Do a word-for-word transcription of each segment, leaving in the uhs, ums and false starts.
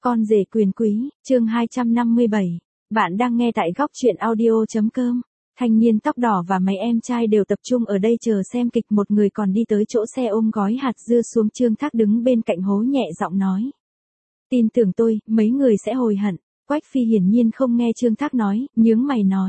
Con rể quyền quý, chương hai trăm năm mươi bảy. Bạn đang nghe tại góc truyện audio.com. Thanh niên tóc đỏ và mấy em trai đều tập trung ở đây chờ xem kịch, một người còn đi tới chỗ xe ôm gói hạt dưa xuống. Trương Thác đứng bên cạnh hố nhẹ giọng nói. Tin tưởng tôi, mấy người sẽ hối hận. Quách Phi hiển nhiên không nghe Trương Thác nói, nhướng mày nói.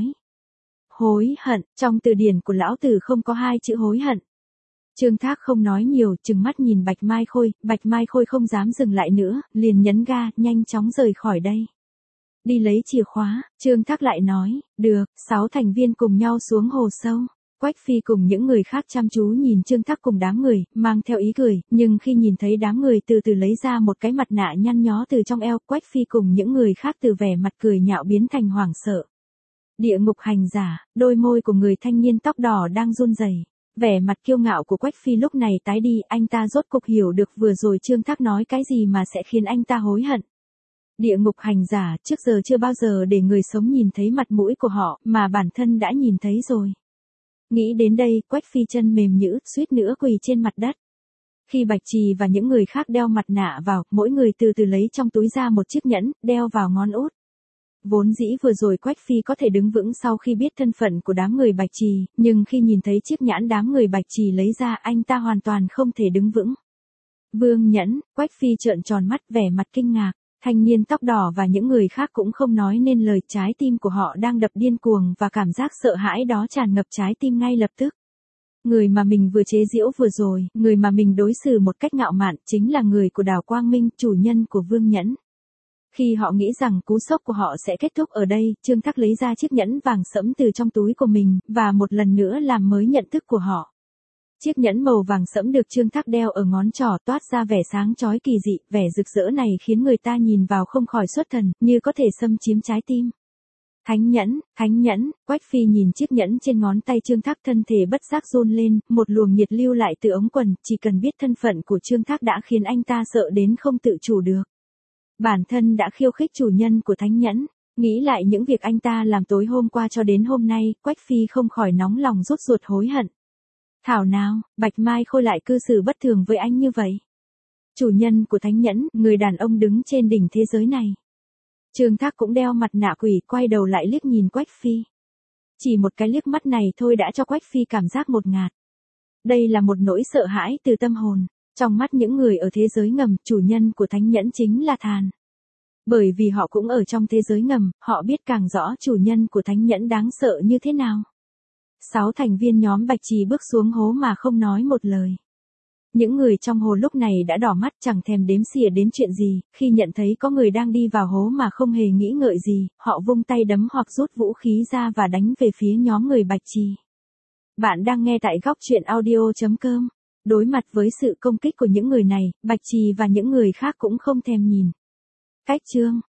Hối hận, trong từ điển của lão tử không có hai chữ hối hận. Trương Thác không nói nhiều, trừng mắt nhìn Bạch Mai Khôi, Bạch Mai Khôi không dám dừng lại nữa, liền nhấn ga, nhanh chóng rời khỏi đây. Đi lấy chìa khóa, Trương Thác lại nói, được, sáu thành viên cùng nhau xuống hồ sâu. Quách Phi cùng những người khác chăm chú nhìn Trương Thác cùng đám người, mang theo ý cười, nhưng khi nhìn thấy đám người từ từ lấy ra một cái mặt nạ nhăn nhó từ trong eo, Quách Phi cùng những người khác từ vẻ mặt cười nhạo biến thành hoảng sợ. Địa ngục hành giả, đôi môi của người thanh niên tóc đỏ đang run rẩy. Vẻ mặt kiêu ngạo của Quách Phi lúc này tái đi, anh ta rốt cục hiểu được vừa rồi Trương Thác nói cái gì mà sẽ khiến anh ta hối hận. Địa ngục hành giả, trước giờ chưa bao giờ để người sống nhìn thấy mặt mũi của họ, mà bản thân đã nhìn thấy rồi. Nghĩ đến đây, Quách Phi chân mềm nhũn, suýt nữa quỳ trên mặt đất. Khi Bạch Trì và những người khác đeo mặt nạ vào, mỗi người từ từ lấy trong túi ra một chiếc nhẫn, đeo vào ngón út. Vốn dĩ vừa rồi Quách Phi có thể đứng vững sau khi biết thân phận của đám người Bạch Trì, nhưng khi nhìn thấy chiếc nhẫn đám người Bạch Trì lấy ra, anh ta hoàn toàn không thể đứng vững. Vương Nhẫn, Quách Phi trợn tròn mắt, vẻ mặt kinh ngạc. Thanh niên tóc đỏ và những người khác cũng không nói nên lời, trái tim của họ đang đập điên cuồng và cảm giác sợ hãi đó tràn ngập trái tim ngay lập tức. Người mà mình vừa chế giễu vừa rồi, người mà mình đối xử một cách ngạo mạn, chính là người của Đào Quang Minh, chủ nhân của Vương Nhẫn. Khi họ nghĩ rằng cú sốc của họ sẽ kết thúc ở đây, Trương Thác lấy ra chiếc nhẫn vàng sẫm từ trong túi của mình, và một lần nữa làm mới nhận thức của họ. Chiếc nhẫn màu vàng sẫm được Trương Thác đeo ở ngón trỏ toát ra vẻ sáng chói kỳ dị, vẻ rực rỡ này khiến người ta nhìn vào không khỏi xuất thần, như có thể xâm chiếm trái tim. Thánh nhẫn, thánh nhẫn, Quách Phi nhìn chiếc nhẫn trên ngón tay Trương Thác, thân thể bất giác run lên, một luồng nhiệt lưu lại từ ống quần, chỉ cần biết thân phận của Trương Thác đã khiến anh ta sợ đến không tự chủ được. Bản thân đã khiêu khích chủ nhân của thánh nhẫn, nghĩ lại những việc anh ta làm tối hôm qua cho đến hôm nay, Quách Phi không khỏi nóng lòng rút ruột hối hận. Thảo nào, Bạch Mai Khôi lại cư xử bất thường với anh như vậy. Chủ nhân của thánh nhẫn, người đàn ông đứng trên đỉnh thế giới này. Trương Thác cũng đeo mặt nạ quỷ, quay đầu lại liếc nhìn Quách Phi. Chỉ một cái liếc mắt này thôi đã cho Quách Phi cảm giác ngột ngạt. Đây là một nỗi sợ hãi từ tâm hồn. Trong mắt những người ở thế giới ngầm, chủ nhân của thánh nhẫn chính là Thàn. Bởi vì họ cũng ở trong thế giới ngầm, họ biết càng rõ chủ nhân của thánh nhẫn đáng sợ như thế nào. Sáu thành viên nhóm Bạch Trì bước xuống hố mà không nói một lời. Những người trong hồ lúc này đã đỏ mắt, chẳng thèm đếm xỉa đến chuyện gì, khi nhận thấy có người đang đi vào hố mà không hề nghĩ ngợi gì, họ vung tay đấm hoặc rút vũ khí ra và đánh về phía nhóm người Bạch Trì. Bạn đang nghe tại góc truyện audio.com. Đối mặt với sự công kích của những người này, Bạch Trì và những người khác cũng không thèm nhìn. Cách chương,